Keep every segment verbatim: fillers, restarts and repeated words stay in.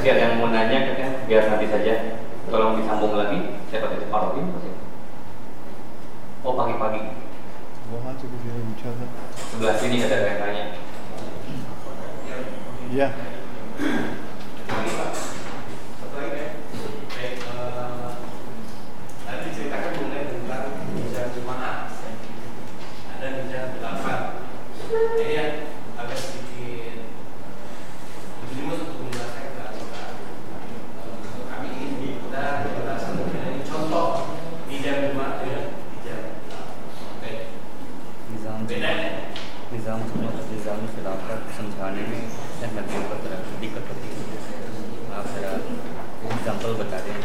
masih ada yang mau nanya katanya, biar nanti saja. Tolong disambung lagi. Siapa tadi Pak Robin? Oh pagi-pagi. Wah, itu dia bicara. Sebelah sini ada yang tanya. Iya. Tadi ceritakan mengenai tentang bicara jemaah, ada bicara khilafat. Ini yang agak sedikit jelimet untuk menjelaskan untuk kami ini kita penjelasan mengenai contoh bidang jemaah dengan bidang khilafat. निज़ाम Bedanya. निज़ाम निज़ाम खिलाफत समझाने में अहमदियों को तरह दिक्कत होती है। आप जरा एग्जाम्पल बता दें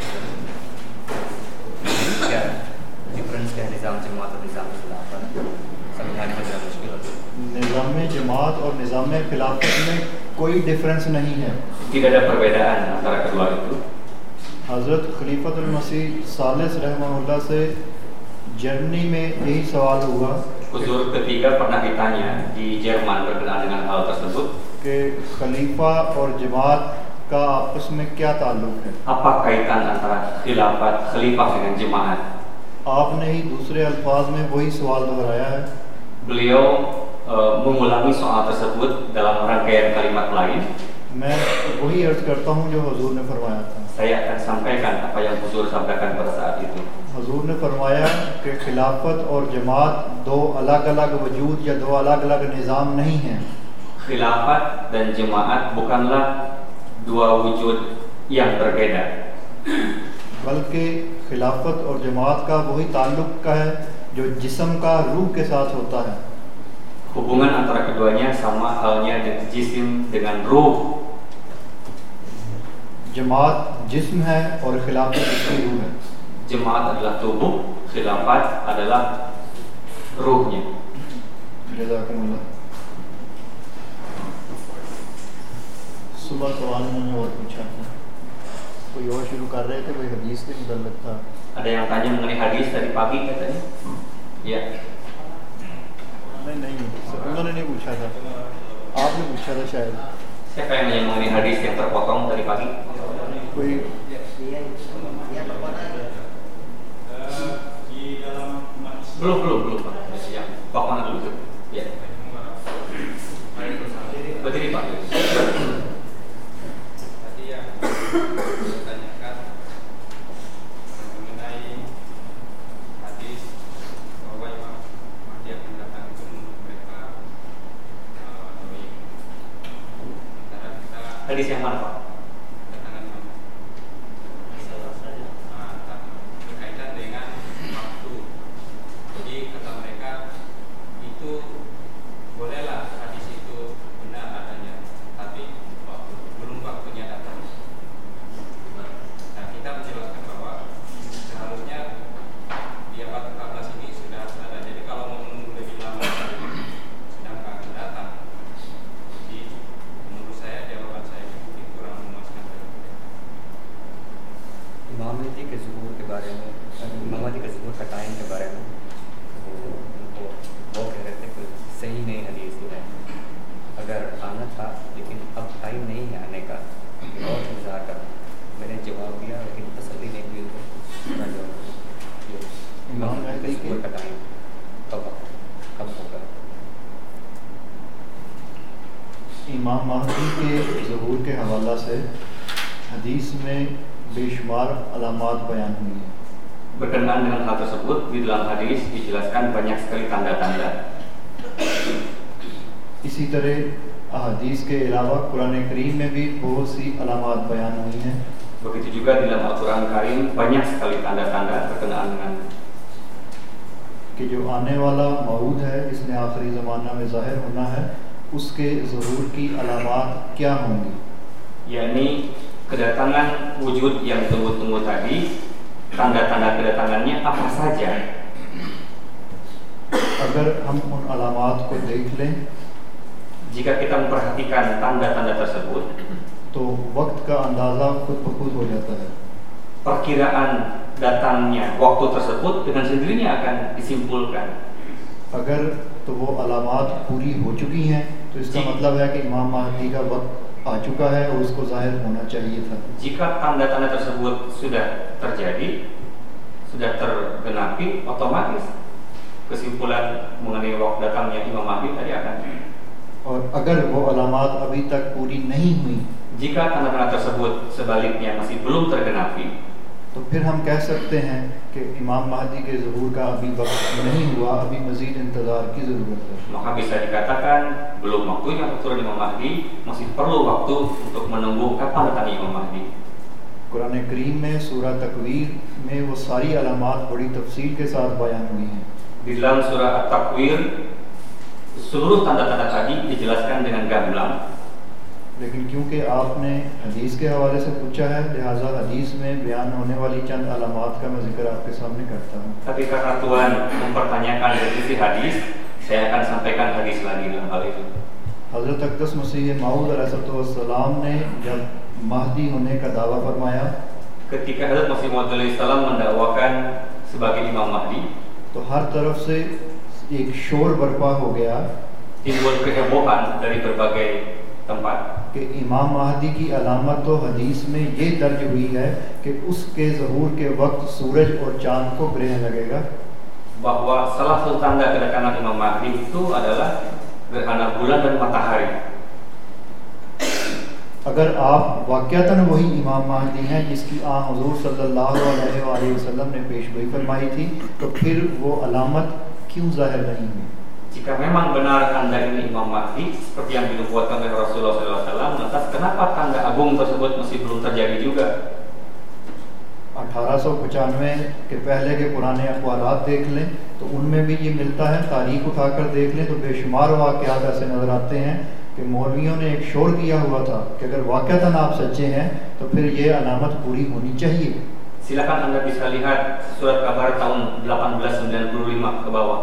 क्या डिफरेंस क्या है निज़ाम जमात और निज़ाम खिलाफत समझाने में ज़रा मुश्किल होती है। निज़ाम जमात और निज़ाम खिलाफत में कोई डिफरेंस नहीं है। Tidak ada perbedaan antara kedua itu. हज़रत खलीफतुल मसीह सालिस रहमहुल्लाह से जर्मनी में यही सवाल हुआ Huzur ketiga pernah ditanya di Jerman berkenaan dengan hal tersebut. कि खलीफा और जमात का आपस में क्या ताल्लुक है। Apa kaitan antara khilafat, khalifah dengan jemaat? आपने ही दूसरे अल्फाज में वही सवाल दोहराया है। Beliau uh, mengulangi soal tersebut dalam rangkaian kalimat lain. मैं वही अर्ज करता हूँ जो हुजूर ने फरमाया था। Saya akan sampaikan apa yang Huzur sampaikan pada saat itu. हुजूर ने फरमाया कि खिलाफत और जमात दो अलग अलग वजूद या दो अलग अलग निज़ाम नहीं हैं। Khilafat dan jemaat bukanlah dua wujud yang berbeda, बल्कि खिलाफत और जमात का वही ताल्लुक का है जो जिस्म का रूह के साथ होता है। hubungan antara keduanya sama halnya dengan jisim dengan ruh. जमात जिस्म है और खिलाफत उसकी रूह है। Jemaat adalah tubuh, khilafat adalah ruhnya. जज़ाकुमुल्लाह। सुबह सवाल मैंने और पूछा था, कोई और शुरू कर रहे थे, कोई हदीस के मुतल्लिक़ था। Ada yang tanya mengenai hadis tadi pagi katanya? Ya. नहीं नहीं उन्होंने नहीं पूछा था, आपने पूछा था शायद। Siapa yang nanya mengenai hadis yang terpotong tadi pagi? कोई Belum, belum, belum. Yang pokoknya dulu. Ya. Berdiri Pak. Tadi yang ditanyakan mengenai hadis bahwa Imam Mahdi akan datang itu menurut mereka doi. Sementara kita Hadis yang mana Pak? kedatangan Imam Nah, berkaitan dengan waktu. Jadi kata mereka itu bolehlah hadis itu benar adanya, tapi waktu, belum waktunya datang. Nah, kita menjelaskan bahwa seharusnya di abad ke empat belas ini sudah harus ada. Jadi kalau mau menunggu lebih lama sedang nggak akan datang. Jadi menurut saya jawaban saya mungkin kurang memuaskan. इमाम महदी के ज़ुहूर के बारे में इमाम महदी के ज़ुहूर का टाइम के बारे में वो उनको वो कह रहे थे कि सही नहीं हदीस है, अगर आना था लेकिन अब टाइम नहीं है आने का और इंतज़ार करना। मैंने जवाब दिया लेकिन तसल्ली नहीं हुई उनको। मेरा जवाब जो इमाम महदी के ज़ुहूर का टाइम कब कब होगा। इमाम महदी के ज़हूर के हवाला से हदीस में बेशुमार अलामात बयान हुई हैं। Berkenaan dengan hal tersebut di dalam hadis dijelaskan banyak sekali tanda-tanda. इसी तरह अहादीस के अलावा कुरान करीम में भी बहुत सी अलामात बयान हुई हैं। Begitu juga di dalam Al-Quran Karim banyak sekali tanda-tanda berkenaan dengan कि जो आने वाला मऊद है, इसने आखिरी ज़माना में ज़ाहिर होना है, उसके ज़हूर की अलामात क्या होंगी। yakni kedatangan wujud yang tunggu-tunggu tadi, tanda-tanda kedatangannya apa saja. अगर हम उन अलामात को देख लें Jika kita memperhatikan tanda-tanda tersebut, तो वक्त का अंदाज़ा खुद ब खुद हो जाता है। perkiraan datangnya waktu tersebut dengan sendirinya akan disimpulkan. अगर तो वो अलामात पूरी हो चुकी हैं तो इसका जी। मतलब है कि इमाम महदी का वक्त आ चुका है और उसको जाहिर होना चाहिए था। Jika tanda-tanda tersebut sudah terjadi, sudah tergenapi, otomatis kesimpulan mengenai waktu datangnya Imam Mahdi tadi akan. और अगर वो अलामात अभी तक पूरी नहीं हुई, jika tanda-tanda tersebut sebaliknya masih belum tergenapi, तो फिर हम कह सकते हैं कि इमाम महदी के ज़हूर का अभी वक्त नहीं हुआ, अभी मज़ीद इंतज़ार की ज़रूरत है। maka bisa dikatakan belum waktunya untuk turun Imam Mahdi, masih perlu waktu untuk menunggu kapan datangnya Imam Mahdi. Quran करीम में सूरह तकवीर में वो सारी अलामात बड़ी तफसील के साथ बयान हुई हैं। Di dalam surah At-Takwir seluruh tanda-tanda tadi dijelaskan dengan gamblang. लेकिन क्योंकि आपने हदीस के हवाले से पूछा है, लिहाजा हदीस में बयान होने वाली चंद अलामात का मैं जिक्र आपके सामने करता हूँ। Tapi karena Tuhan mempertanyakan dari sisi hadis, saya akan sampaikan hadis lagi dalam hal itu. हज़रत अक़दस मसीह मऊद अलैहिस्सलाम ने जब महदी होने का दावा फरमाया, ketika Hazrat Masih Maud alaihissalam mendakwakan sebagai Imam Mahdi, तो हर तरफ से एक शोर बर्पा हो गया timbul kehebohan dari berbagai tempat कि इमाम महदी की अलामत तो हदीस में ये दर्ज हुई है कि उसके ज़हूर के वक्त सूरज और चाँद को ग्रहण लगेगा, bahwa salah satu tanda kedatangan Imam Mahdi itu adalah gerhana bulan dan matahari. अगर आप वाक़यातन वही इमाम महदी हैं जिसकी आ हुज़ूर सल्लल्लाहु अलैहि वसल्लम ने पेशगोई फरमाई थी, तो फिर वो अलामत क्यों ज़ाहिर नहीं हुई? Jika memang benar Anda ini Imam Mahdi seperti yang dinubuatkan oleh Rasulullah shallallahu alaihi wasallam, lantas kenapa tanda agung tersebut masih belum terjadi juga? अठारह सौ पचानवे के पहले के पुराने अखबारात देख लें तो उनमें भी ये मिलता है, तारीख उठाकर देख लें तो बेशुमार वाक़यात ऐसे नज़र आते हैं कि मौलवियों ने एक शोर किया हुआ था कि अगर वाक़यातन आप सच्चे हैं तो फिर ये अलामत पूरी होनी चाहिए। Silakan Anda bisa lihat surat kabar tahun delapan belas sembilan puluh lima ke bawah.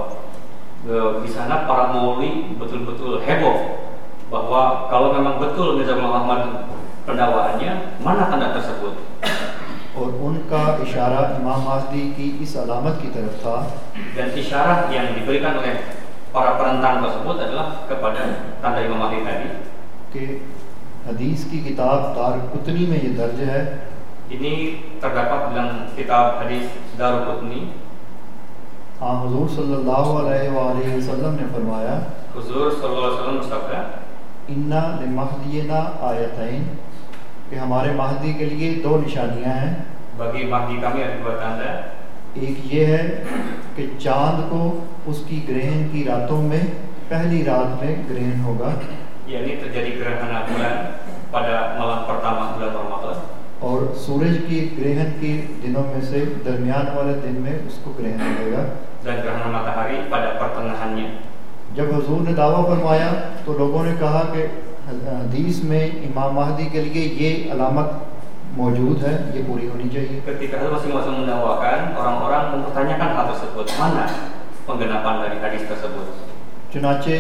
Di sana para maulwi betul-betul heboh bahwa kalau memang betul Mirza Ghulam Ahmad pendakwaannya, mana tanda tersebut? और उनका इशारा इमाम महदी की इस अलामत की तरफ था, dan isyarat yang diberikan oleh para penentang tersebut adalah kepada tanda Imam Mahdi tadi. कि हदीस की किताब दारुक़ुतनी में ये दर्ज है, Ini terdapat dalam kitab hadis Daruqutni. हाँ हुज़ूर सल्लल्लाहु अलैहि वसल्लम ने फरमाया, Huzur sallallahu alaihi wasallam bersabda, इन्ना लिमहदीना आयतैन, कि हमारे महदी के लिए दो निशानियां हैं। bagi Mahdi kami ada dua tanda. एक ये है कि चाँद को उसकी ग्रहण की रातों में पहली रात में ग्रहण होगा, yakni terjadi gerhana bulan pada malam pertama bulan Ramadan, और सूरज की ग्रहण के दिनों में से दरमियान वाले दिन में उसको ग्रहण लगेगा। dan gerhana matahari pada pertengahannya. जब हुजूर ने दावा फरमाया तो लोगों ने कहा कि हदीस में इमाम महदी के लिए ये अलामत मौजूद है, ये पूरी होनी चाहिए। Ketika Hazrat Masih Maud mendakwakan, orang-orang mempertanyakan hal tersebut, mana penggenapan dari hadis tersebut? चुनाचे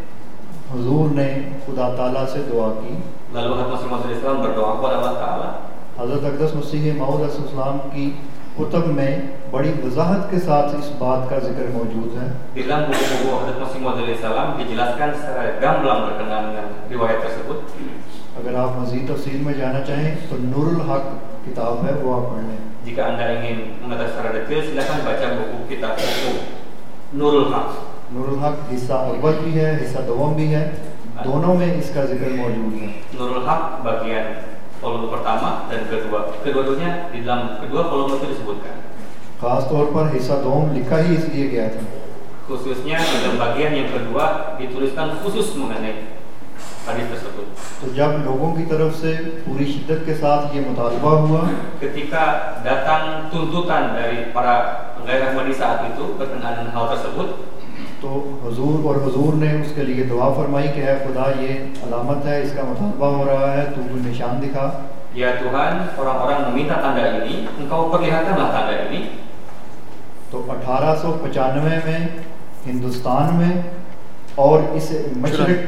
हुजूर ने खुदा ताला से दुआ की, Lalu Hazrat Masih Maud alaihissalam berdoa kepada Allah Taala. हज़रत अक़दस मसीह मऊद अलैहिस्सलाम की कुतुब में बड़ी वजाहत के साथ इस बात का जिक्र मौजूद है। Di dalam buku-buku Hazrat Masih Maud alaihissalam dijelaskan secara gamblang berkenaan dengan riwayat tersebut. अगर आप मज़ीद तफसील में जाना चाहें तो नूरुल हक किताब है, वो आप पढ़ लें। Jika Anda ingin mengetahui secara detail, silakan baca buku kitab buku Nurul Haq. Nurul हक हिस्सा अव्वल भी है, हिस्सा दोम भी है, दोनों में इसका जिक्र मौजूद है। Nurul Haq bagian volume pertama dan kedua. Kedua-duanya di dalam kedua volume itu disebutkan. ख़ास तौर पर हिस्सा दोम लिखा ही इसलिए गया था Khususnya di dalam bagian yang kedua dituliskan khusus mengenai hadis tersebut. तो जब लोगों की तरफ से पूरी शिद्दत के साथ ये मुतालबा हुआ, Ketika datang tuntutan dari para Ghair Ahmadi saat itu berkenaan dengan hal tersebut, तो हुजूर और हुजूर ने उसके लिए दुआ फरमाई कि है खुदा ये अलामत है, इसका मुतालबा हो रहा है, तू कोई निशान दिखा। ya Tuhan, orang-orang meminta tanda ini, engkau perlihatkanlah tanda ini. तो अठारह सौ पचानवे में हिंदुस्तान में और इस मशरिक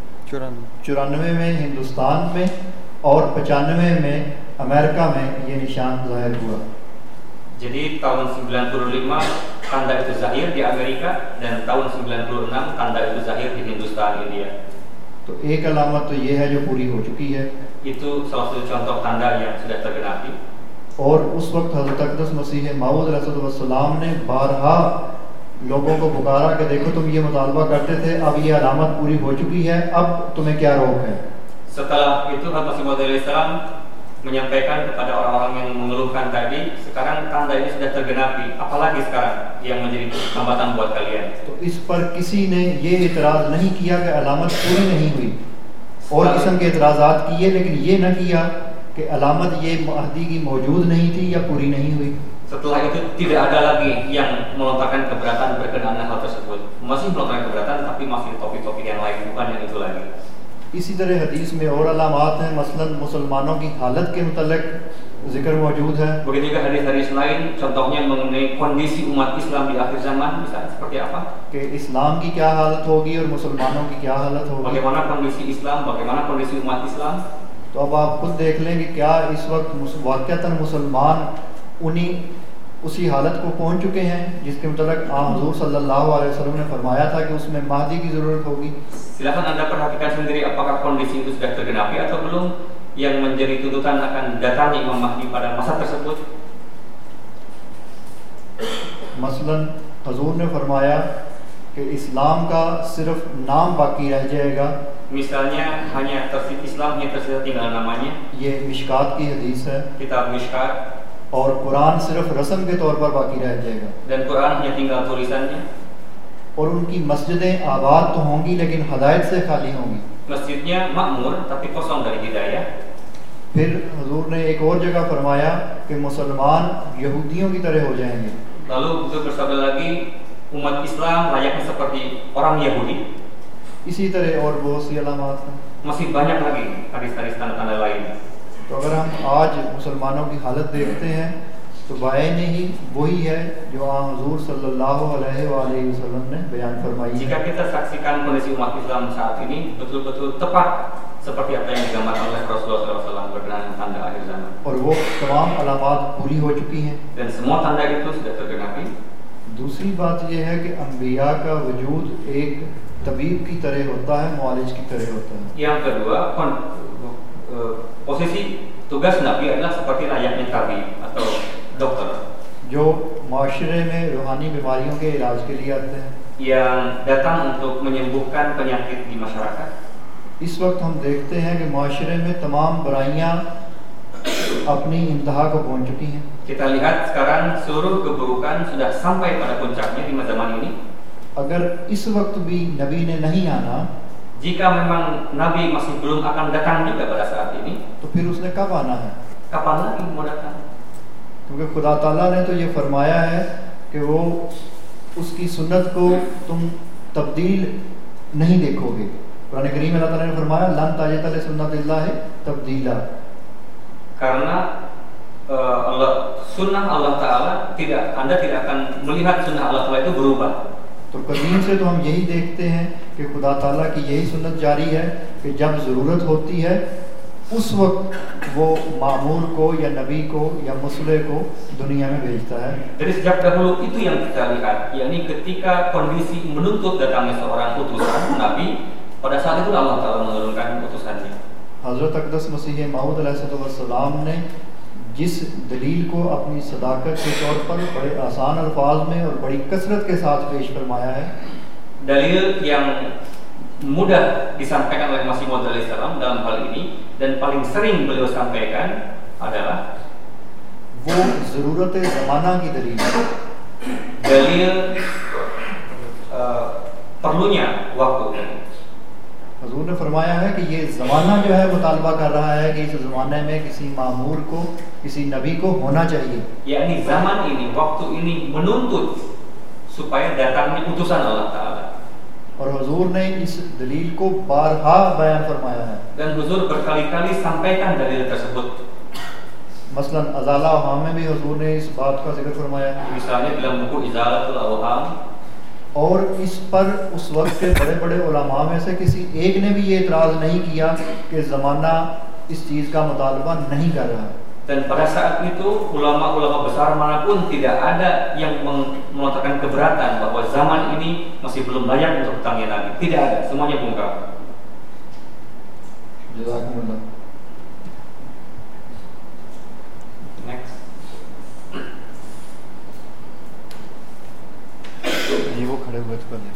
चौरानवे में हिंदुस्तान में और पचानवे में अमेरिका में ये निशान ज़ाहिर हुआ। Jadi tahun sembilan puluh lima tanda itu zahir di Amerika dan tahun sembilan puluh enam tanda itu zahir di Hindustan, India. तो एक अलामत तो ये है जो पूरी हो चुकी है, Itu salah satu contoh tanda yang sudah tergenapi. और उस वक्त हज़रत अक़दस मसीह मऊद अलैहिस्सलाम ने बारहा लोगों को पुकारा कि देखो तुम ये मुतालबा करते थे, अब ये अलामत पूरी हो चुकी है, अब तुम्हें क्या रोक है। Setelah itu Hazrat Masih Maud alaihissalam menyampaikan kepada orang-orang yang mengeluhkan tadi, sekarang tanda ini sudah tergenapi, apalagi sekarang yang menjadi hambatan buat kalian. तो इस पर किसी ने ये इतराज़ नहीं किया कि अलामत पूरी नहीं हुई, और किस्म के इतराज़ात किए, लेकिन ये न किया कि अलामत ये महदी की मौजूद नहीं थी या पूरी नहीं हुई। Setelah itu tidak ada lagi yang melontarkan keberatan berkenaan hal tersebut. Masih melontarkan keberatan, tapi masih topik-topik yang lain, bukan yang itu lagi. इसी तरह हदीस में और अलामात हैं, मसलन मुसलमानों की हालत के मुतल्लिक़ जिक्र मौजूद है। Begitu juga hadis-hadis lain, contohnya mengenai kondisi umat Islam di akhir zaman, misalnya seperti apa? कि इस्लाम की क्या हालत होगी और मुसलमानों की क्या हालत होगी। Bagaimana kondisi Islam, bagaimana kondisi umat Islam? तो अब आप खुद देख लें कि क्या इस वक्त वाक़तन मुसलमान उन्हीं उसी हालत को पहुंच चुके हैं जिसके मुताबिक आ हुज़ूर सल्लल्लाहु अलैहि वसल्लम ने फरमाया था कि उसमें महदी की ज़रूरत होगी। Silakan Anda perhatikan sendiri apakah kondisi itu sudah tergenapi atau belum, yang menjadi tuntutan akan datangnya Imam Mahdi pada masa tersebut. मसलन हुज़ूर ने फरमाया कि इस्लाम का सिर्फ नाम बाकी रह जाएगा। Misalnya hanya tersisa Islam, hanya tersisa tinggal namanya. ये मिशकात की हदीस है। Kitab Mishkat. और कुरान सिर्फ रस्म के तौर पर बाकी रह जाएगा। Dan Quran hanya tinggal tulisannya. और उनकी मस्जिदें आबाद तो होंगी लेकिन हदायत से खाली होंगी। Masjidnya makmur tapi kosong dari hidayah. फिर हुजूर ने एक और जगह फरमाया कि मुसलमान यहूदियों की तरह हो जाएंगे। Lalu itu bersabda lagi, umat Islam layaknya seperti orang Yahudi. इसी तरह और बहुत सी अलामात हैं। Masih banyak lagi hadis-hadis tanda-tanda lain. तो अगर हम आज मुसलमानों की हालत देखते हैं तो बायन ही वही है जो आ हुजूर सल्लल्लाहु अलैहि वसल्लम ने बयान फरमाई है। Jika kita saksikan kondisi umat Islam saat ini betul-betul tepat seperti apa yang digambarkan oleh Rasulullah shallallahu alaihi wasallam berkenaan tanda akhir zaman. और वो तमाम अलामात पूरी हो चुकी हैं। Dan semua tanda itu sudah tergenapi. दूसरी बात यह है कि अम्बिया का वजूद एक तबीब की तरह होता है, मुआलिज की तरह होता है। Yang kedua, kon, uh, posisi tugas Nabi adalah seperti layaknya tabib atau dokter जो माशरे में रूहानी बीमारियों के इलाज के लिए आते हैं, yang datang untuk menyembuhkan penyakit di masyarakat. इस वक्त हम देखते हैं कि माशरे में तमाम बुराइयां अपनी इंतहा को पहुंच चुकी हैं। Kita lihat sekarang seluruh keburukan sudah sampai pada puncaknya di zaman ini. अगर इस वक्त भी नबी ने नहीं आना, Jika memang Nabi masih belum akan datang juga pada saat ini, तो फिर उसने कब आना है? kapan lagi mau datang? क्योंकि खुदा ताला ने तो ये फरमाया है कि वो उसकी सुन्नत को तुम तब्दील नहीं देखोगे। कुरान करीम में अल्लाह ताला ने फरमाया लन ताजिद li सुन्नतिल्लाहि तब्दीला। Karena uh, Allah, sunnah Allah Ta'ala tidak, Anda tidak akan melihat sunnah Allah Ta'ala itu berubah. तो कदीम से तो हम यही देखते हैं कि खुदा ताला की यही सुन्नत जारी है कि जब ज़रूरत होती है उस वक्त वो मामूर को या नबी को या मुसले को दुनिया में भेजता है। Dari sejak dahulu itu yang kita lihat, yakni ketika kondisi menuntut datangnya seorang utusan Nabi, pada saat itu Allah Ta'ala menurunkan utusannya. हज़रत अक़दस मसीह मऊद अलैहिस्सलाम ने जिस दलील को अपनी सदाकत के तौर पर बड़े आसान अल्फाज में और बड़ी कसरत के साथ पेश फरमाया है, Dalil yang mudah disampaikan oleh Masih Maud alaihissalam dalam hal ini dan paling sering beliau sampaikan adalah वो ज़रूरत ज़माना की दलील है। dalil uh, perlunya waktu. हुजूर ने फरमाया है कि ये ज़माना जो है मुतालबा कर रहा है कि इस ज़माने में किसी मामूर को, किसी नबी को होना चाहिए। Yakni zaman ini, waktu ini menuntut supaya datangnya utusan Allah Ta'ala. और हुजूर ने इस दलील को बारहा बयान फरमाया है। Dan Huzur berkali-kali sampaikan dalil tersebut. मसलन अज़ाला अवहाम में भी हुजूर ने इस बात का जिक्र फरमाया है। Misalnya dalam buku Izalatul Awham. और इस पर उस वक्त के बड़े बड़े उलमा में से किसी एक ने भी ये इतराज़ नहीं किया कि ज़माना इस चीज़ का मुतालबा नहीं कर रहा। Dan pada saat itu ulama-ulama besar manapun tidak ada yang melontarkan keberatan bahwa zaman ini masih belum layak untuk datangnya Nabi. Tidak ada, semuanya bungkam. जज़ाकुमुल्लाह। Next. ये वो खड़े हुए थे पहले।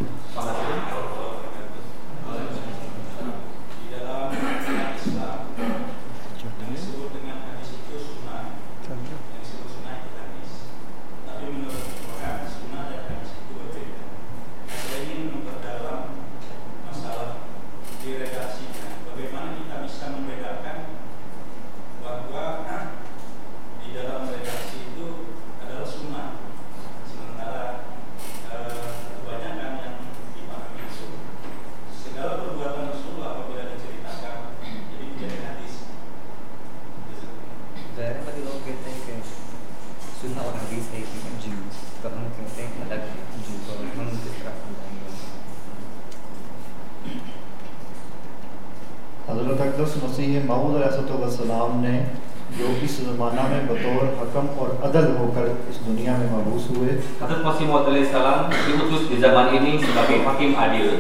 Di dalam Islam yang disebut dengan hadis itu sunnah, yang disebut sunnah itu hadis. Tapi menurut orang sunnah dan hadis itu berbeda. Saya ingin memperdalam masalah diredaksinya. Bagaimana kita bisa membedakan bahwa di dalam redaksi itu adalah sunnah, sementara eh, kebanyakan yang dipahami itu segala perbuatan Rasulullah apabila diceritakan jadi menjadi hadis. ज़ाहिर है पति लोग कहते हैं कि सुन्ना और हदीस एक ही है जी, तो हम कहते हैं अलग है जी, तो हम किस तरह समझाएंगे? हज़रत अक़दस मसीह मऊद अलैहिस्सलाम ने जो इस ज़माना में बतौर हकम और अदल होकर इस दुनिया में मबूस हुए, Hazrat Masih Maud alaihissalam diutus di zaman ini sebagai hakim adil.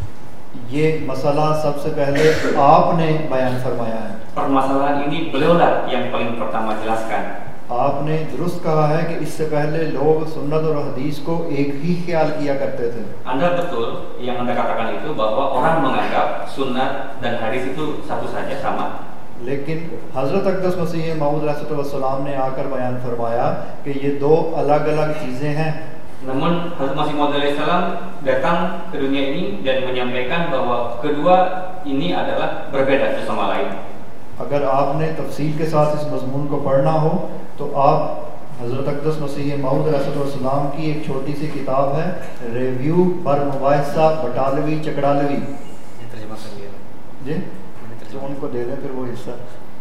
ये मसला सबसे पहले आपने बयान फरमाया है। Permasalahan ini beliaulah yang paling pertama jelaskan. आपने दुरुस्त कहा है कि इससे पहले लोग सुन्नत और हदीस को एक ही ख्याल किया करते थे। Anda betul yang Anda katakan itu bahwa orang menganggap sunnah dan hadis itu satu saja sama. लेकिन हज़रत अक़दस मसीह मऊद अलैहिस्सलाम ने आकर बयान फरमाया कि ये दो अलग अलग चीज़ें हैं। Namun Hazrat Masih Maud alaihissalam datang ke dunia ini dan menyampaikan bahwa kedua ini adalah berbeda satu sama lain. अगर आपने तफसील के साथ इस मज़मून को पढ़ना हो तो आप हज़रत अक़दस मसीह मऊद अलैहिस्सलाम की एक छोटी सी किताब है, रिव्यू पर मुबाहिसा बटालवी चकड़ालवी ये तर्जुमा कर लिया जी, जो उनको दे दें फिर वो हिस्सा।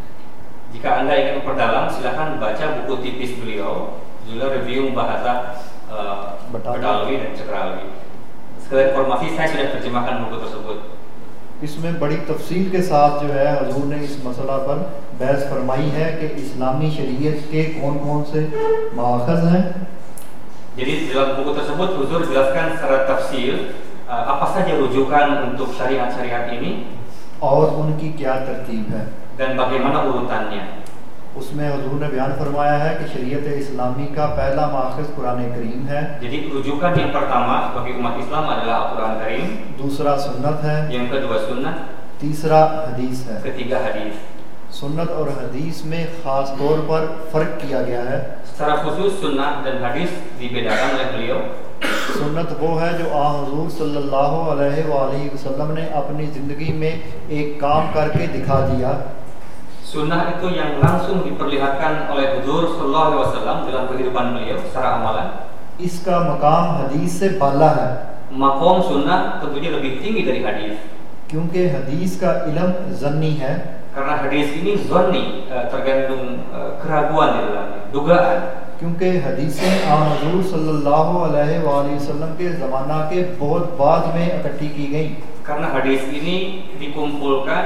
Jika Anda ingin memperdalam, silahkan baca buku tipis beliau, judul review bahasa uh, Betawi. Betawi dan Cekrawi. Sekali informasi, saya sudah terjemahkan buku tersebut. इसमें बड़ी तफसील के साथ जो है हजूर ने इस मसला पर बहस फरमाई है कि इस्लामी शरीयत के कौन कौन से माखज़ हैं। Jadi di dalam buku tersebut Huzur jelaskan secara tafsir uh, apa saja rujukan untuk syariat-syariat ini और उनकी क्या तरतीब है। dan bagaimana urutannya. उसमें हजूर ने बयान फरमाया है कि शरीयत इस्लामी का पहला माखज़ कुरान करीम है, Jadi rujukan yang pertama bagi umat Islam adalah Al-Quran Karim, दूसरा सुन्नत है, yang kedua sunnah, तीसरा हदीस है। ketiga hadis. सुन्नत और हदीस में ख़ास तौर पर फ़र्क किया गया है। Secara khusus sunnah dan hadis dibedakan oleh beliau. सुन्नत वो है जो आ हुज़ूर सल्लल्लाहु अलैहि वसल्लम ने अपनी ज़िंदगी में एक काम करके दिखा दिया। Sunnah itu yang langsung diperlihatkan oleh Huzur Sallallahu Alaihi Wasallam dalam kehidupan beliau secara amalan. इसका मकाम हदीस से बाला है, Makom sunnah tentunya lebih tinggi dari hadis. क्योंकि हदीस का इल्म ज़न्नी है, Karena hadis ini zonni, eh, tergantung eh, keraguan di dalamnya, dugaan. क्योंकि हदीसें आ हुज़ूर सल्लल्लाहु अलैहि वसल्लम के ज़माना के बहुत बाद में इकट्ठी की गई। Karena hadis ini dikumpulkan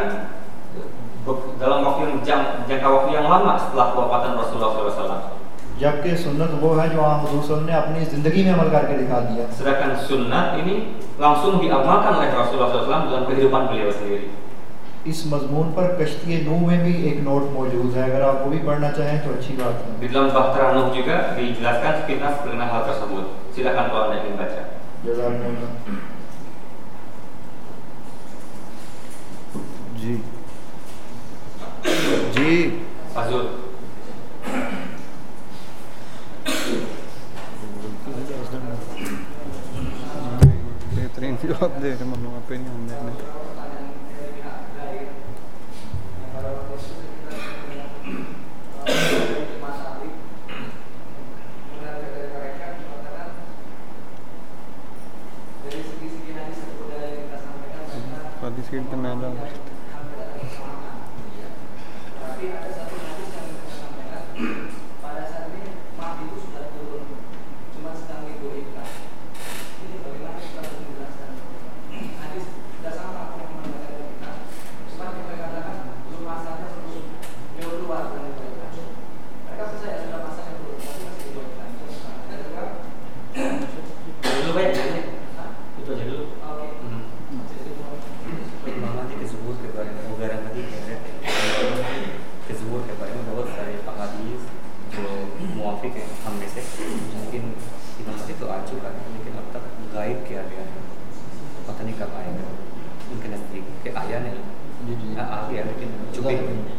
dalam waktu yang jang, jangka waktu yang lama setelah kewafatan Rasulullah shallallahu alaihi wasallam. जबकि सुन्नत वो है जो आ हुज़ूर सल्लल्लाहु अलैहि वसल्लम ने अपनी ज़िंदगी में अमल करके दिखा दिया। Sedangkan sunnah ini langsung diamalkan oleh Rasulullah shallallahu alaihi wasallam dalam kehidupan beliau sendiri. इस मजमून पर कश्ती नूह में भी एक नोट मौजूद है, अगर आप वो भी पढ़ना चाहें तो अच्छी बात है। Di dalam Bahtera Nuh juga dijelaskan sekilas mengenai hal tersebut. Silakan kalau Anda ingin baca. जज़ाकुमुल्लाह। जी जी Azul. बेहतरीन जवाब दे रहे मम्मा पे नहीं हमने Hadis kita mana? Dulu baik, itu aja dulu. Hmm. इमाम के ज़ुहूर के मुवाफिक है हम में से, लेकिन इमाम महदी तो आ चुका है, लेकिन अब तक गायब किया गया है, पता नहीं कब आएगा उनके नज़दीक, कि आया नहीं, जी जी आ गया लेकिन चुपे।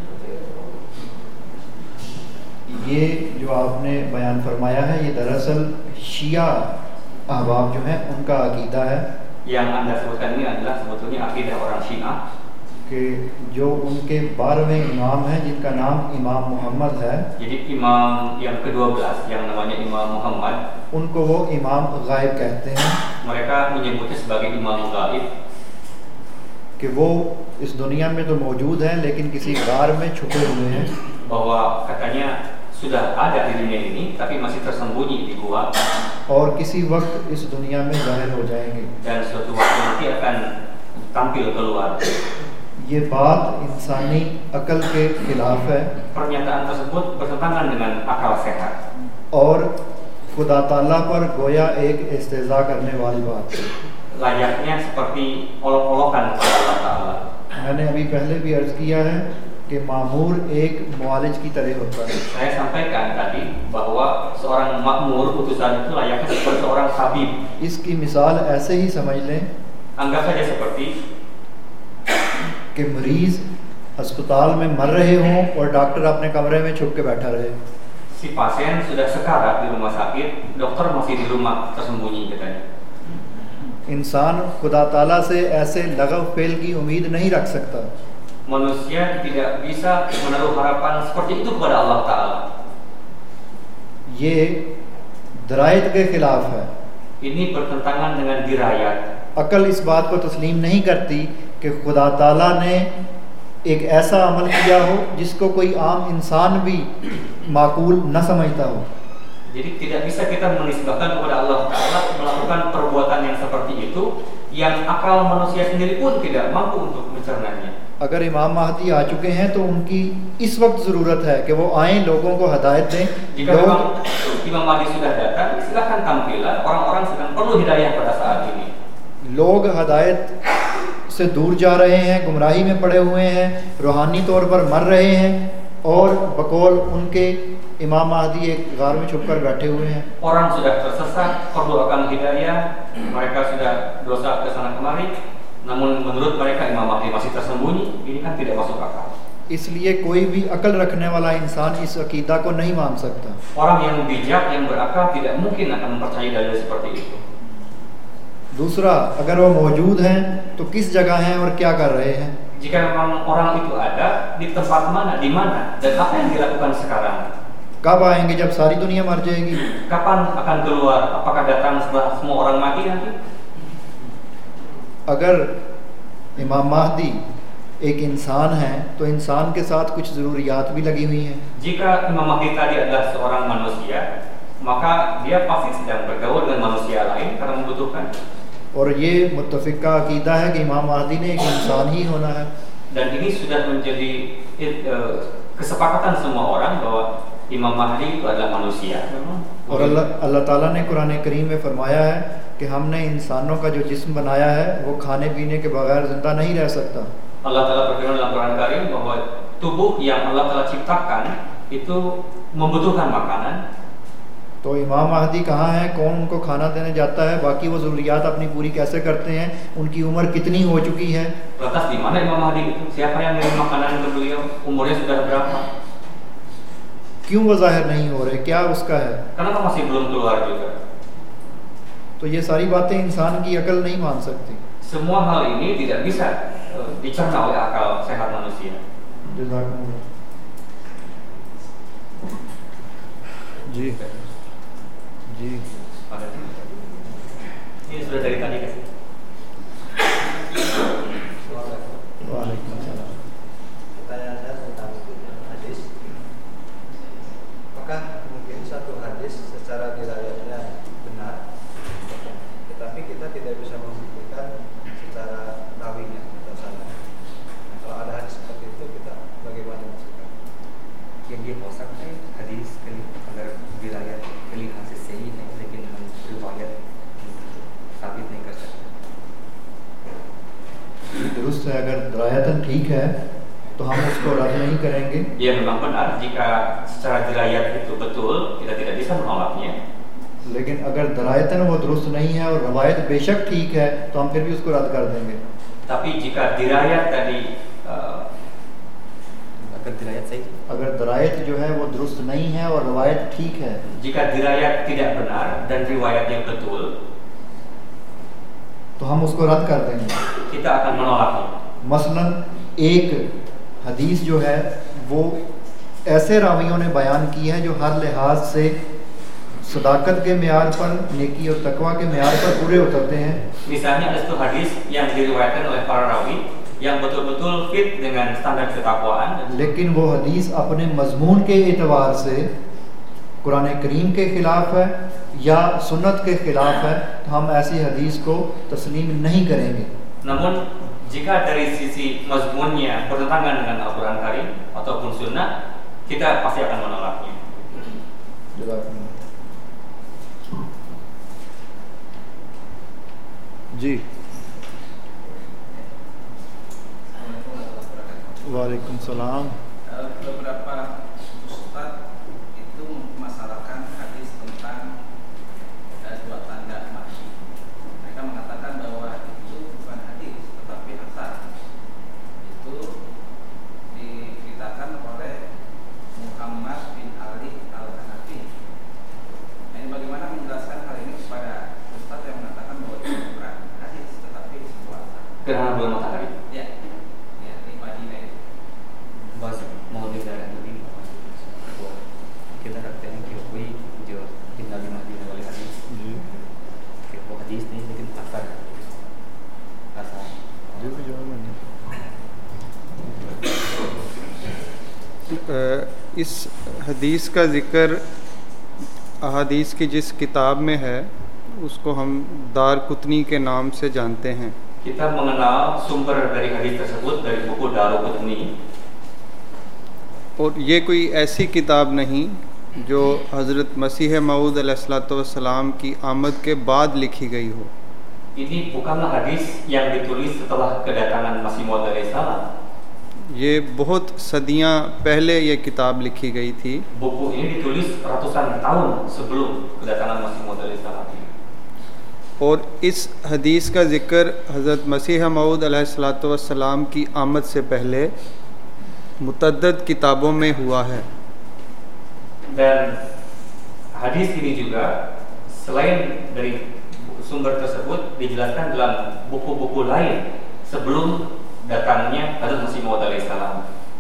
ये जो आपने बयान फरमाया है ये दरअसल शिया अहबाब जो हैं उनका अकीदा है Yang Anda sebutkan ini adalah sebetulnya akidah orang Syiah, कि जो उनके बारहवें इमाम हैं जिनका नाम इमाम मोहम्मद है, jadi imam yang kedua belas yang namanya Imam Muhammad, उनको वो इमाम गायब कहते हैं, mereka menyebutnya sebagai imam gaib, कि वो इस दुनिया में तो मौजूद हैं लेकिन किसी गार में छुपे हुए हैं, bahwa katanya sudah ada di dunia ini tapi masih tersembunyi di gua, और किसी वक्त इस दुनिया में जाहिर हो जाएंगे। dan suatu waktu nanti akan tampil keluar. ये बात इंसानी अकल के खिलाफ है Pernyataan tersebut bertentangan dengan akal sehat, और खुदा ताला पर गोया एक इस्तेज़ा करने वाली बात है। layaknya seperti olok-olokan kepada Allah Ta'ala. मैंने अभी पहले भी अर्ज़ किया है कि मामूर एक मुआलिज की तरह होता है। Saya sampaikan tadi bahwa seorang makmur utusan itu layaknya seperti seorang tabib. इसकी मिसाल ऐसे ही समझ लें Anggap saja seperti कि मरीज़ अस्पताल में मर रहे हों और डॉक्टर अपने कमरे में छुप के बैठा रहे। si pasien sudah sekarat di rumah sakit, dokter masih di rumah tersembunyi katanya. इंसान खुदा ताला से ऐसे लगव फेल की उम्मीद नहीं रख सकता। Manusia tidak bisa menaruh harapan seperti itu kepada Allah Ta'ala. ये दरायत के खिलाफ है। Ini bertentangan dengan dirayat. अकल इस बात को तस्लीम नहीं करती कि खुदा ताला ने एक ऐसा अमल किया हो जिसको कोई आम इंसान भी माकूल न समझता हो। Jadi tidak bisa kita menisbahkan kepada Allah Ta'ala melakukan perbuatan yang seperti itu yang akal manusia sendiri pun tidak mampu untuk mencernanya. अगर इमाम महदी आ चुके हैं तो उनकी इस वक्त ज़रूरत है कि वो आएँ, लोगों को हदायत दें। Jika लोग memang Imam Mahdi sudah datang, silakan tampillah. Orang-orang sedang perlu hidayah pada saat ini. लोग हदायत से दूर जा रहे हैं, गुमराही में पड़े हुए हैं, रूहानी तौर पर मर रहे हैं और बकौल उनके इमाम महदी एक गार में छुपकर बैठे हुए हैं। Orang sudah tersesat, perlu akan hidayah. Mereka sudah dosa ke sana kemari. Namun menurut mereka Imam Mahdi masih tersembunyi. Ini kan tidak masuk akal. इसलिए कोई भी अकल रखने वाला इंसान इस अकीदा को नहीं मान सकता। Orang yang bijak, yang berakal tidak mungkin akan mempercayai dalil seperti itu. दूसरा, अगर वो मौजूद हैं तो किस जगह हैं और क्या कर रहे हैं? Jika memang orang itu ada, di tempat mana, di mana, dan apa yang dilakukan sekarang? कब आएंगे जब सारी दुनिया मर जाएगी? Kapan akan keluar? Apakah datang setelah semua orang mati nanti? अगर इमाम महदी एक इंसान है तो इंसान के साथ कुछ ज़रूरियात भी लगी हुई हैं। Jika Imam Mahdi tadi adalah seorang manusia, maka dia pasti sedang bergaul dengan manusia lain karena membutuhkan. और ये मुत्तफ़िक़ा अकीदा है कि इमाम महदी ने एक इंसान ही होना है। Dan ini sudah menjadi uh, kesepakatan semua orang bahwa Imam Mahdi itu adalah manusia. और अल्लाह अल्लाह ताला ने कुरान करीम में फरमाया है कि हमने इंसानों का जो जिस्म बनाया है वो खाने पीने के बगैर ज़िंदा नहीं रह सकता। Allah Ta'ala berfirman dalam Quran Karim bahwa tubuh yang Allah Ta'ala ciptakan itu membutuhkan makanan. तो इमाम महदी कहाँ है, कौन उनको खाना देने जाता है, बाकी वो ज़रूरियात अपनी पूरी कैसे करते हैं, उनकी उम्र कितनी हो चुकी है? Lantas di mana Imam Mahdi itu? Siapa yang ngirim makanan ke beliau? Umurnya sudah berapa? क्यों वो ज़ाहिर नहीं हो रहे, क्या उसका है? Kenapa masih belum keluar juga? तो ये सारी बातें इंसान की अकल नहीं मान सकती। Semua hal ini tidak bisa uh, dicerna oleh akal sehat manusia. जज़ाकुमुल्लाह। जी जी Ini sudah dari tadi kan? Waalaikumsalam. Pertanyaan saya tentang hadis. Apakah mungkin satu hadis secara dirayatnya benar, tetapi kita tidak bisa membuktikan secara rawinya atau sanad? Nah, kalau ada hadis seperti itu, kita bagaimana maksudnya? कि ये हो सकता है हदीस के लिए अगर विलायत के लिहाज से सही है, लेकिन हम रिवायत साबित नहीं कर सकते। दुरुस्त है, अगर दरायतन ठीक है तो हम उसको रद्द नहीं करेंगे. Ya memang benar jika secara dirayat itu betul, kita tidak bisa menolaknya. लेकिन अगर दरायतन वो दुरुस्त नहीं है और रवायत बेशक ठीक है तो हम फिर भी उसको रद्द कर देंगे. Tapi jika dirayat tadi uh, अगर दिलायत सही अगर दरायत जो है वो दुरुस्त नहीं है और रवायत ठीक है, jika dirayat tidak benar dan riwayatnya betul, तो हम उसको रद्द कर देंगे. kita akan menolaknya. मसलन एक हदीस जो है वो ऐसे रावियों ने बयान की है जो हर लिहाज से सदाकत के मेयार पर, नेकी और तकवा के मेयार पर पूरे उतरते हैं. Misalnya ada satu hadis yang diriwayatkan oleh para rawi yang betul-betul fit dengan standar ketakwaan, लेकिन वो हदीस अपने मजमून के एतबार से कुरान करीम के खिलाफ है या सुन्नत के खिलाफ है, तो हम ऐसी हदीस को तस्लीम नहीं करेंगे. namun jika dari sisi mazmunnya bertentangan dengan Al-Quran Karim ataupun Sunnah, kita pasti akan menolaknya. जी. Waalaikumsalam. Beberapa ustaz itu memasalahkan hadis tentang uh, dua tanda mati. Mereka mengatakan bahwa itu bukan hadis tetapi asar. Itu diceritakan oleh Muhammad bin Ali Al-Hanafi. Nah, ini bagaimana menjelaskan hal ini kepada ustaz yang mengatakan bahwa itu bukan hadis tetapi sebuah asar? Gerhana bulan matahari. Ya, ya ini Madinah itu. बस मौलवी ज़रा नबी वो किधर रखते हैं कि वही जो इन नबी मदीना वाले हदीस कि वो हदीस नहीं लेकिन असर है असर इस हदीस का ज़िक्र अहादीस की जिस किताब में है उसको हम दारकुतनी के नाम से जानते हैं. Kita mengenal sumber dari hadis tersebut dari buku Daruqutni. और ये कोई ऐसी किताब नहीं जो हज़रत मसीह मऊद अलैहिस्सलाम की आमद के बाद लिखी गई हो. Ini bukanlah hadis yang ditulis setelah kedatangan Masih Maud alaihissalam. ये बहुत सदियां पहले ये किताब लिखी गई थी. Buku ini ditulis ratusan tahun sebelum kedatangan Masih Maud alaihissalam. और इस हदीस का ज़िक्र हज़रत मसीह मऊद अलैहिस्सलाम की आमद से पहले मुतअद्दिद किताबों में हुआ है. Dan hadis ini juga selain dari sumber tersebut dijelaskan dalam buku-buku lain sebelum datangnya Hazrat Masih Maud alaihissalam.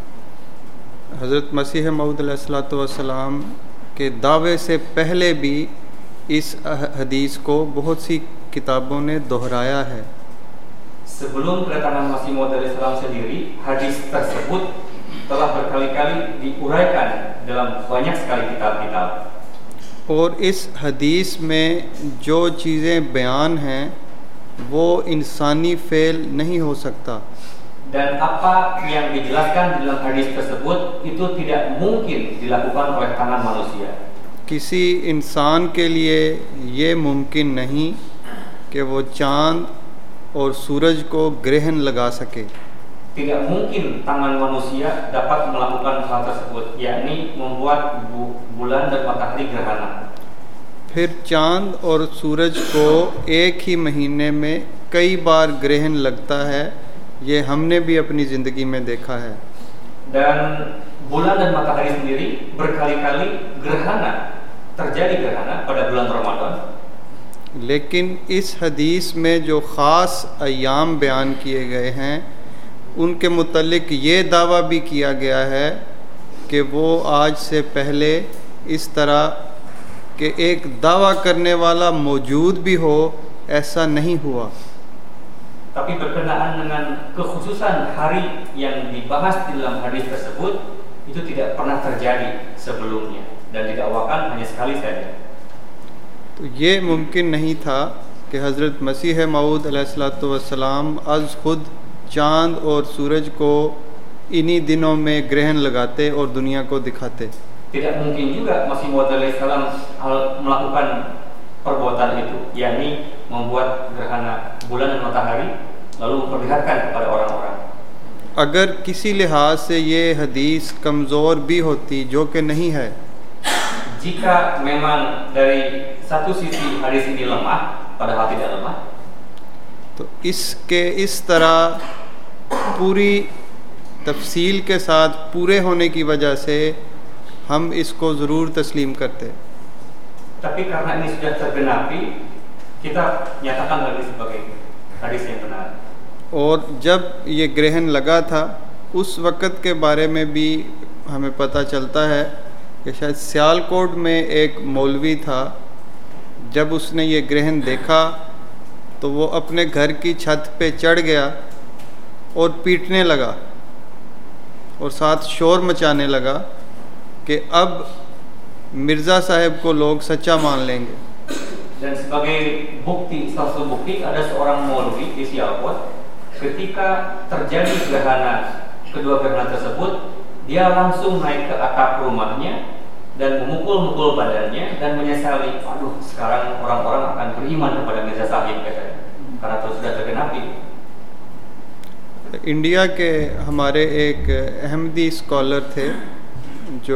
हज़रत मसीह मऊद अलैहिस्सलाम के दावे से पहले भी इस हदीस को बहुत सी किताबों ने दोहराया है. Sebelum kedatangan Masih Maud alaihissalam sendiri, hadis tersebut telah berkali-kali diuraikan dalam banyak sekali kitab-kitab. और इस हदीस में जो चीज़ें बयान हैं वो इंसानी फ़ेल नहीं हो सकता. Dan apa yang dijelaskan dalam hadis tersebut itu tidak mungkin dilakukan oleh tangan manusia. किसी इंसान के लिए ये मुमकिन नहीं कि वो चाँद और सूरज को ग्रहण लगा सके. Tidak mungkin tangan manusia dapat melakukan hal tersebut, yakni membuat bu bulan dan matahari gerhana. फिर चाँद और सूरज को एक ही महीने में कई बार ग्रहण लगता है. ये हमने भी अपनी ज़िंदगी में देखा है. Dan bulan dan matahari sendiri berkali-kali gerhana, terjadi gerhana pada bulan Ramadan. लेकिन इस हदीस में जो ख़ास अय्याम बयान किए गए हैं उनके मुतल्लिक ये दावा भी किया गया है कि वो आज से पहले इस तरह के एक दावा करने वाला मौजूद भी हो, ऐसा नहीं हुआ. Tapi berkenaan dengan kekhususan hari yang dibahas di dalam hadis tersebut itu tidak pernah terjadi sebelumnya dan didakwakan hanya sekali saja. तो ये मुमकिन नहीं था कि हज़रत मसीह मऊद अलैहिस्सलाम अज़ खुद चाँद और सूरज को इन्हीं दिनों में ग्रहण लगाते और दुनिया को दिखाते. Tidak mungkin juga Masih Maud alaihissalam melakukan perbuatan itu, yakni membuat gerhana bulan dan matahari lalu memperlihatkan kepada orang-orang. अगर किसी लिहाज से ये हदीस कमज़ोर भी होती, जो कि नहीं है, jika memang dari satu sisi hadis ini lemah, padahal tidak lemah, तो इसके इस तरह पूरी तफसील के साथ पूरे होने की वजह से हम इसको ज़रूर तस्लीम करते। tapi karena ini sudah tergenapi, kita nyatakan lagi sebagai hadis yang benar. और जब ये ग्रहण लगा था उस वक़्त के बारे में भी हमें पता चलता है कि शायद सियालकोट में एक मौलवी था, जब उसने ये ग्रहण देखा तो वो अपने घर की छत पे चढ़ गया और पीटने लगा और साथ शोर मचाने लगा कि अब मिर्ज़ा साहब को लोग सच्चा मान लेंगे। Dan sebagai bukti, salah satu bukti, ada seorang maulwi di Sialkot, ketika terjadi gerhana, kedua gerhana tersebut, dia langsung naik ke atap rumahnya dan memukul-mukul badannya dan menyesali, aduh sekarang orang-orang akan beriman kepada Mirza Sahib, katanya, karena terus sudah tergenapi. India के हमारे एक अहमदी स्कॉलर थे जो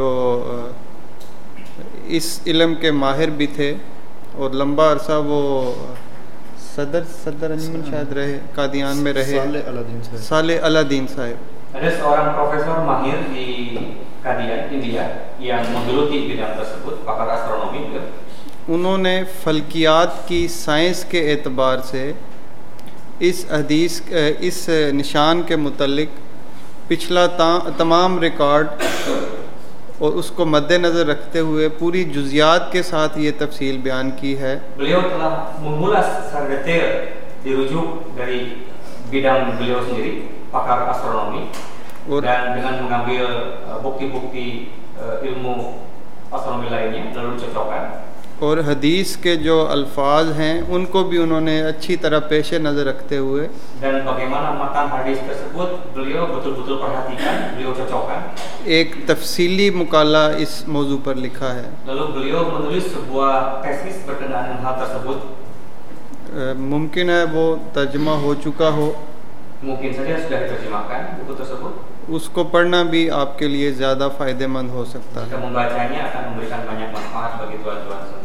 इस इल्म के माहिर भी थे और लंबा अरसा वो सदर सदर अंजुमन शायद रहे, कादियान में रहे, साले अलादीन साहब। साले अलादीन साहब। Ada seorang profesor mahir di Kadian, India, yang menggeluti bidang tersebut, pakar astronomi juga. उन्होंने फल्कियात की साइंस के एतबार से इस हदीस इस निशान के मुतल्लिक पिछला तमाम रिकॉर्ड और उसको मद्देनज़र रखते हुए पूरी जुज़ियात के साथ ये तफसील बयान की है। Beliau telah mengulas secara detail dirujuk dari bidang beliau sendiri, pakar astronomi, और dan dengan mengambil uh, bukti-bukti uh, ilmu astronomi lainnya lalu dicocokkan. और हदीस के जो अल्फाज हैं उनको भी उन्होंने अच्छी तरह पेश नज़र रखते हुए Dan bagaimana matan hadis tersebut beliau betul-betul perhatikan, beliau cocokkan. एक तफसीली मुकाला इस मौजू पर लिखा है। Lalu beliau menulis sebuah tesis berkenaan dengan hal tersebut. मुमकिन है वो तर्जमा हो चुका हो, Mungkin saja sudah diterjemahkan buku tersebut. उसको पढ़ना भी आपके लिए ज़्यादा फ़ायदेमंद हो सकता है। Jika membacanya akan memberikan banyak manfaat bagi tuan-tuan semua.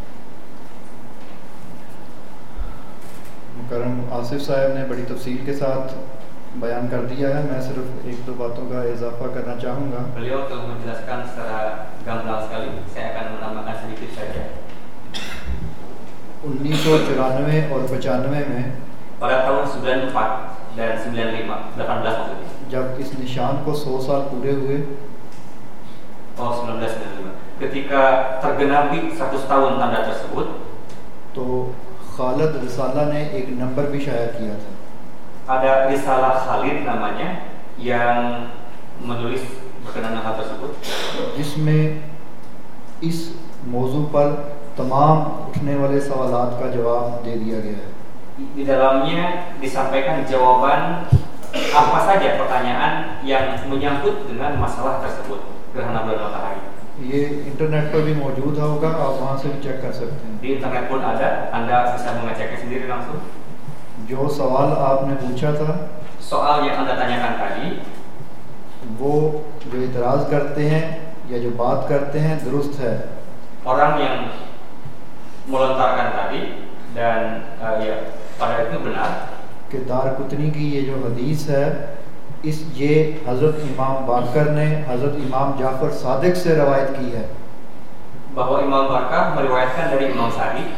मुकर्रम आसिफ साहब ने बड़ी तफसील के साथ बयान कर दिया है। मैं सिर्फ एक दो बातों का इजाफा करना चाहूँगा। Beliau telah menjelaskan secara gamblang sekali. Saya akan menambahkan sedikit saja. उन्नीस सौ चौरानवे और पचानवे में Pada tahun sembilan puluh empat dan sembilan puluh lima, delapan belas maksudnya. जब इस निशान को सौ साल पूरे हुए Oh, sembilan belas sembilan puluh lima. Ketika tergenapi seratus tahun tanda tersebut, तो खालिद रिसाला ने एक नंबर भी शाया किया था। ada Risalah Khalid namanya yang menulis berkenaan hal tersebut, जिसमें इस मौजू पर तमाम उठने वाले सवालात का जवाब दे दिया गया है। di dalamnya disampaikan jawaban apa saja pertanyaan yang menyangkut dengan masalah tersebut, gerhana bulan matahari. ये इंटरनेट पर भी मौजूद होगा, आप वहाँ से भी चेक कर सकते हैं। Di internet pun ada, Anda bisa mengeceknya sendiri langsung. जो सवाल आपने पूछा था Soal yang Anda tanyakan tadi, वो जो इतराज़ करते हैं या जो बात करते हैं दुरुस्त है। orang yang melontarkan tadi dan uh, ya pada itu benar कि दारकुतनी की ये जो हदीस है, इस ये हज़रत इमाम बाकर ने हज़रत इमाम जाफ़र सादिक से रवायत की है bahwa Imam Barkah meriwayatkan dari Imam Sadiq,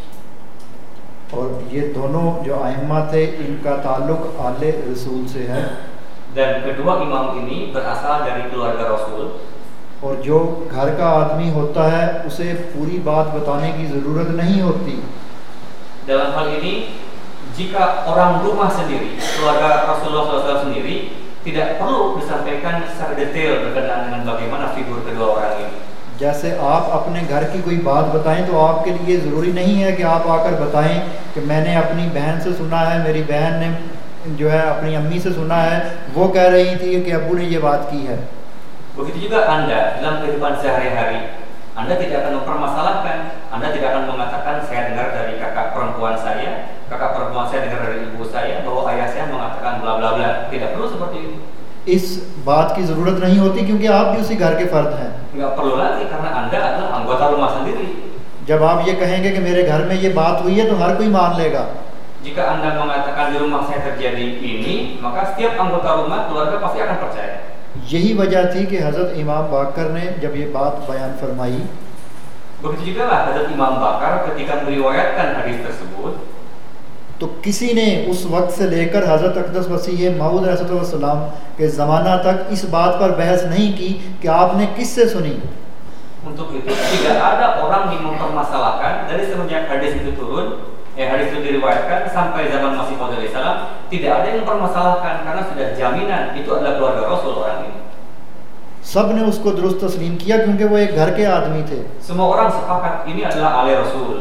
और ये दोनों जो आइम्मा थे इनका ताल्लुक आले रसूल से है। dan kedua imam ini berasal dari keluarga Rasul. और जो घर का आदमी होता है उसे पूरी बात बताने की ज़रूरत नहीं होती। Dalam hal ini, jika orang rumah sendiri, keluarga Rasulullah shallallahu alaihi wasallam sendiri, tidak perlu disampaikan secara detail berkenaan dengan bagaimana figur kedua orang ini. जैसे आप अपने घर की कोई बात बताएं तो आपके लिए ज़रूरी नहीं है कि आप आकर बताएं कि मैंने अपनी बहन से सुना है, मेरी बहन ने जो है अपनी अम्मी से सुना है, वो कह रही थी कि अब्बू ने ये बात की है। Begitu juga Anda dalam kehidupan sehari-hari, Anda tidak akan mempermasalahkan, Anda tidak akan mengatakan saya dengar dari kakak perempuan saya, kakak perempuan saya dengar dari ibu saya bahwa ayah saya mengatakan bla bla bla. Tidak perlu seperti itu. इस बात की ज़रूरत नहीं होती क्योंकि आप भी उसी घर के फर्द हैं। Nggak perlu lagi karena Anda adalah anggota rumah sendiri. जब आप ये कहेंगे कि मेरे घर में ये बात हुई है तो हर कोई मान लेगा। Jika Anda mengatakan di rumah saya terjadi ini, maka setiap anggota rumah keluarga pasti akan percaya. यही वजह थी कि हज़रत इमाम बाकर ने जब ये बात बयान फरमाई, Begitu juga lah Hazrat Imam Bakar ketika meriwayatkan hadis tersebut, तो किसी ने उस वक्त से लेकर हज़रत अक़दस मसीह मऊद अलैहिस्सलाम के ज़माना तक इस बात पर बहस नहीं की कि आपने किससे सुनी। untuk itu tidak ada orang yang mempermasalahkan dari semenjak hadis itu turun, eh hadis itu diriwayatkan sampai zaman Masih Maud alaihissalam, tidak ada yang mempermasalahkan karena sudah jaminan itu adalah keluarga Rasul orang ini. सब ने उसको दुरुस्त तस्लीम किया क्योंकि वो एक घर के आदमी थे। Semua orang sepakat ini adalah ahli Rasul.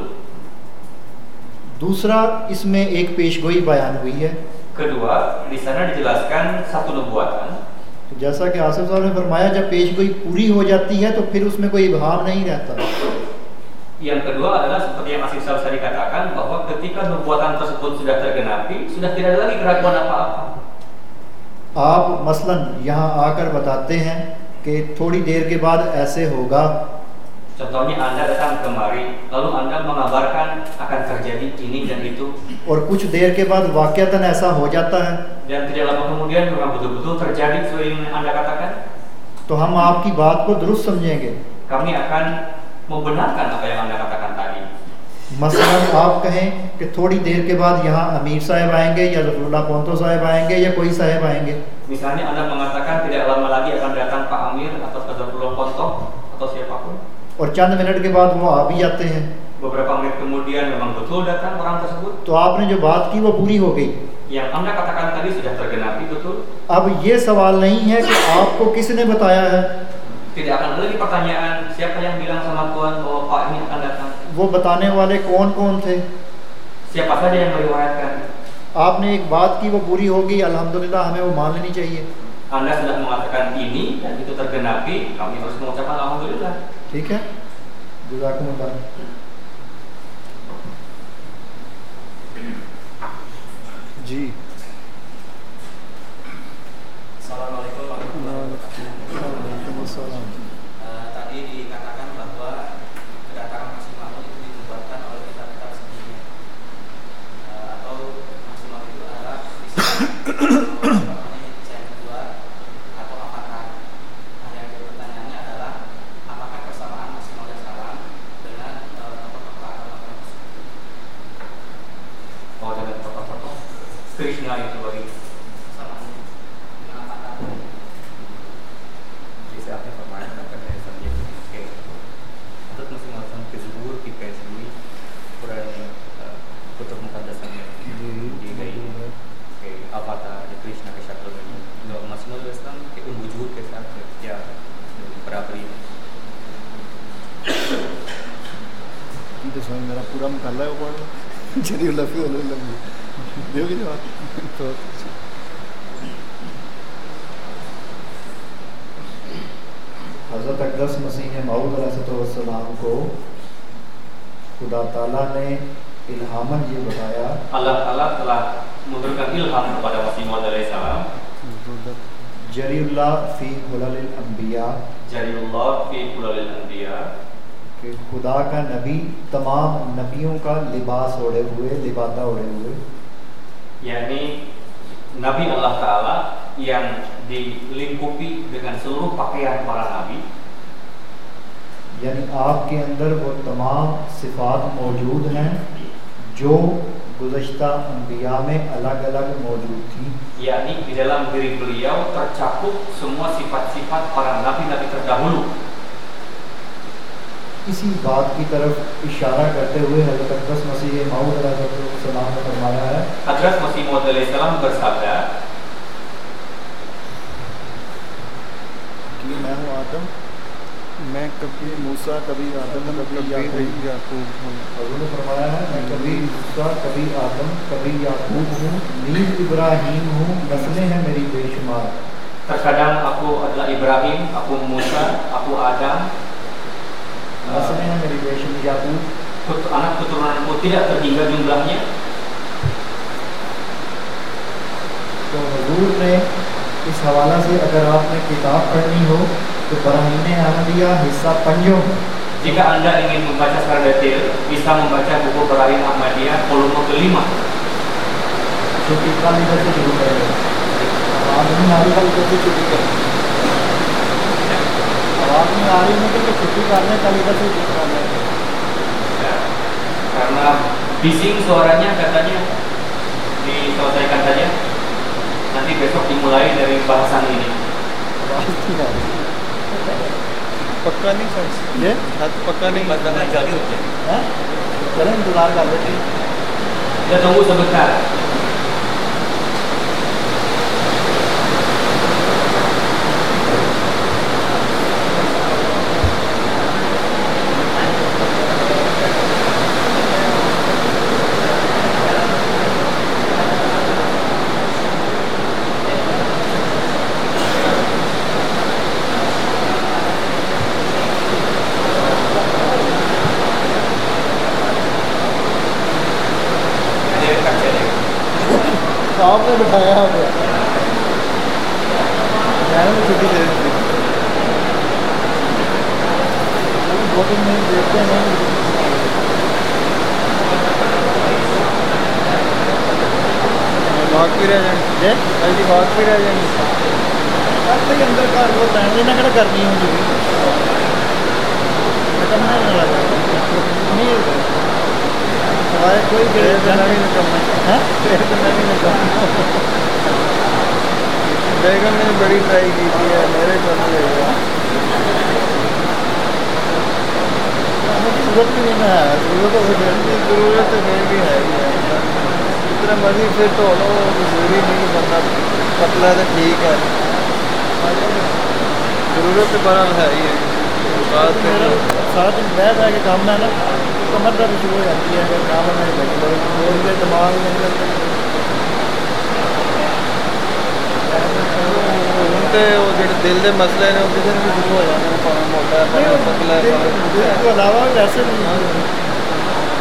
दूसरा, इसमें एक पेशगोई बयान हुई है। Kedua, di sana dijelaskan satu nubuatan. तो जैसा कि आसिफ साहब ने फरमाया, जब पेशगोई पूरी हो जाती है तो फिर उसमें कोई इबहाम नहीं रहता। Yang kedua adalah seperti yang Asif Sahab tadi katakan, bahwa ketika nubuatan tersebut sudah tergenapi, sudah tidak ada lagi keraguan apa-apa. आप मसलन यहाँ आकर बताते हैं कि थोड़ी देर के बाद ऐसे होगा, Contohnya Anda datang kemari, lalu Anda mengabarkan akan terjadi ini dan itu, और कुछ देर के बाद वाक़यतन ऐसा हो जाता है, dan tidak lama kemudian memang betul-betul terjadi sesuai yang Anda katakan, तो हम आपकी बात को दुरुस्त समझेंगे। kami akan membenarkan apa yang Anda katakan tadi. मसलन आप कहें कि थोड़ी देर के बाद यहाँ अमीर साहब आएंगे या ज़फ़रुल्लाह पोंतो साहब आएंगे या कोई साहब आएंगे, Misalnya Anda mengatakan tidak lama lagi akan datang Pak Amir atau Pak Zafrullah Ponto atau siapapun, और चंद मिनट के बाद वो आ भी जाते हैं, beberapa menit kemudian memang betul datang orang tersebut, तो आपने जो बात की वो पूरी हो गई। yang Anda katakan tadi sudah tergenapi betul. अब ये सवाल नहीं है कि आपको किसने बताया है, Tidak akan ada lagi pertanyaan siapa yang bilang sama Tuhan bahwa Pak ini akan datang, वो बताने वाले कौन कौन थे। siapa saja yang meriwayatkan. आपने एक बात की वो पूरी होगी, अल्हम्दुलिल्लाह हमें वो मान लेनी चाहिए। Anda sudah mengatakan ini dan itu tergenapi, kami harus mengucapkan alhamdulillah. ठीक है, जज़ाकुमुल्लाह। जी, Assalamualaikum warahmatullahi wabarakatuh. Eh, tadi dikatakan bahwa kedatangan Masih Maud itu dibuatkan oleh kitab-kitab sebelumnya, Eh, atau Masih Maud itu adalah yang kedua atau apakah? Nah, yang pertanyaannya adalah apakah persamaan Masih Maud salam dengan eh, tokoh-tokoh agama tersebut? Oh, dengan tokoh-tokoh Krishna itu bagi. Persamaannya dengan apakah? जैसे आपने फरमाया था पहले समझे कि हज़रत मसीह मौद के ज़ुहूर की पैरवी पुराने कुतुब मुक़द्दस में दी गई कि अवतार या कृष्णा के शक्ल में, तो मसीह मौद इस्लाम के उन वजूद के साथ क्या बराबरी है? तो समझ मेरा पूरा मुकाला है वो जरिए लफी वाले लम्बी देखोगे जवाब तो हज़रत अक़दस मसीह मऊद अलैहिस्सलाम को खुदा ताला ने इल्हामन ये बताया, Allah Taala telah memberikan ilham kepada Masih Maud alaihissalam, जरीउल्लाह फ़ी हुललिल अंबिया, Jariullah fi Qulalil Anbiya, कि खुदा का नबी तमाम नबियों का लिबास ओढ़े हुए, लिबादा ओढ़े हुए, yakni Nabi Allah Ta'ala yang dilingkupi dengan seluruh pakaian para nabi, यानी आपके अंदर वो तमाम सिफ़ात मौजूद हैं जो गुज़श्ता अंबिया में अलग अलग मौजूद थी। yakni di dalam diri beliau tercakup semua sifat-sifat para nabi-nabi terdahulu. इसी बात की तरफ इशारा करते हुए हज़रत अक़दस मसीह मऊद अलैहिस्सलाम ने फरमाया है, Hadrat Masih Maud alaihissalam bersabda, कि मैं हूँ आदम, मैं कभी मूसा, कभी आदम, कभी याकूब हूँ। उन्होंने फरमाया है, मैं कभी मूसा, कभी आदम, कभी याकूब हूँ, नील इब्राहीम हूँ, नस्लें हैं मेरी बेशुमार। terkadang aku adalah Ibrahim, aku Musa, aku Adam, Motivation jatuh. anak keturunanku tidak terhingga jumlahnya. तो हजूर ने इस हवाला से अगर आपने किताब पढ़नी हो तो बराहीन अहमदिया हिस्सा पंजों, Jika Anda ingin membaca secara detail, bisa membaca buku Barahin Ahmadiyah volume kelima. छुट्टी का इधर से शुरू करेंगे, आवाज़ नहीं आ रही, कल इधर से छुट्टी करें, आवाज़ नहीं आ रही है तो छुट्टी करने, कल इधर से छुट्टी करने। Ya, karena bising suaranya katanya diselesaikan saja. Nanti besok dimulai dari bahasan ini. पक्का नहीं सर, ये हाथ पक्का नहीं बताना चालू हो जाए। हैं? चलें इंतज़ार कर लेते हैं। Kita tunggu sebentar. आपने बिठाया हो गया, मैंने छुट्टी दे दी। दो तीन मिनट देखते हैं, भाग भी रह जाएंगे, ऐसी भाग भी रह जाएंगे। अब तक अंदर का वो फैमिली ना कर करनी है मुझे खत्म नहीं लगा नहीं हमारे कोई नवीन है नवीन बेगम ने बड़ी ट्राई की थी है, मेरे कम लगेगा सूरत भी नहीं है, सूरत तो ज़रूरत तो फिर भी है ही है, इतना मर्जी फिर तो लो जरूरी नहीं बनना पतला तो ठीक है, ज़रूरत तो बहरहाल है ही है। बात मेरा सारा दिन बह बह के काम है ना, कमर दर्द शुरू हो जाती है अगर काम में बैठे बोल के दिमाग में उनके वो जो दिल के मसले ने वो किसी ने भी शुरू हो जाने, भावें मोटा है भावें पतला है, दिल के अलावा वैसे नहीं